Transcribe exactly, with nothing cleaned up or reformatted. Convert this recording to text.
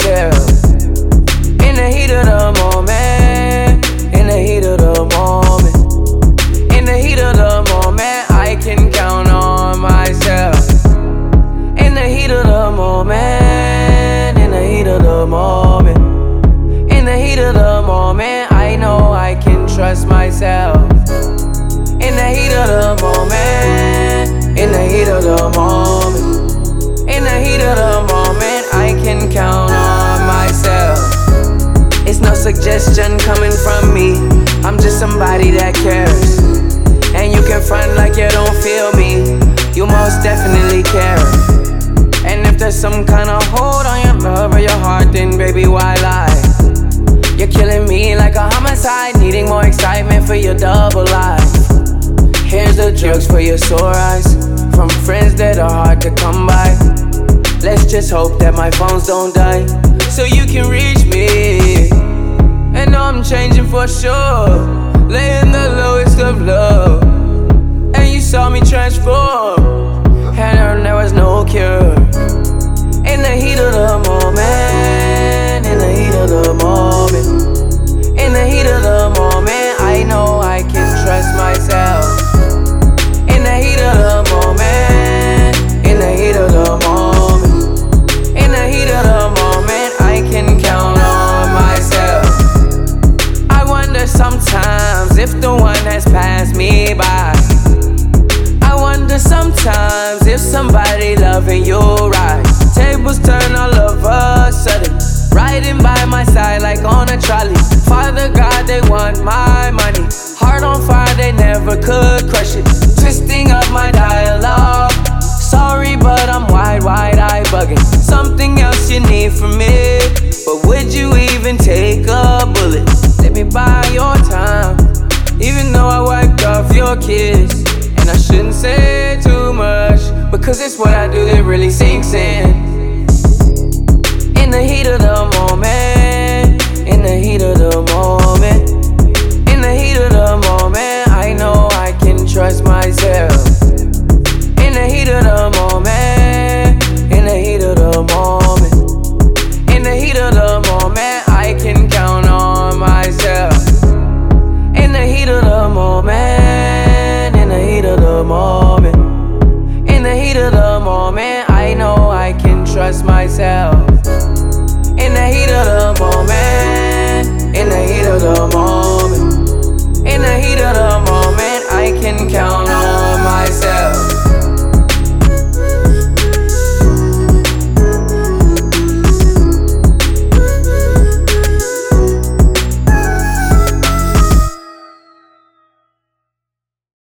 myself. In the heat of the moment, in the heat of the moment, in the heat of the moment, I can count on myself. In the heat of the moment, in the heat of the moment, in the heat of the moment, I know I can trust myself. In the heat of the moment, in the heat of the moment, in the heat of the moment, I can count on myself. It's no suggestion coming from me, I'm just somebody that cares. And you can front like you don't feel me, you most definitely care. And if there's some kind of hold on your love or your heart, then baby, why lie? You're killing me like a homicide, needing more excitement for your double life. Here's the drugs for your sore eyes, from friends that are hard to come by. Let's just hope that my phones don't die, so you can reach me. And I'm changing for sure, laying the lowest of love. And you saw me transform, and there was no cure. In the heat of the moment, in the heat of the moment, in the heat of the moment, I know I can trust myself. In the heat of the moment, in the heat of the moment, in the heat of the moment, I can count on myself. I wonder sometimes if the one has passed me by. I wonder sometimes if somebody loving you right. Tables turn all of a sudden, riding by my side like on a trolley. Father God, they want my money. Heart on fire, they never could crush it. Twisting up my dialogue. Sorry, but I'm wide, wide eye bugging. Something else you need from me, but would you even take a bullet? Let me buy your time, even though I wiped off your kiss. And I shouldn't say too much, because it's what I do that really sinks in. In the heat of the moment, in the heat of the moment, in the heat of the moment, I know I can trust myself. In the heat of the moment, in the heat of the moment, in the heat of the moment, I can count on myself. In the heat of the moment, in the heat of the moment, in the heat of the moment, I know I can trust myself.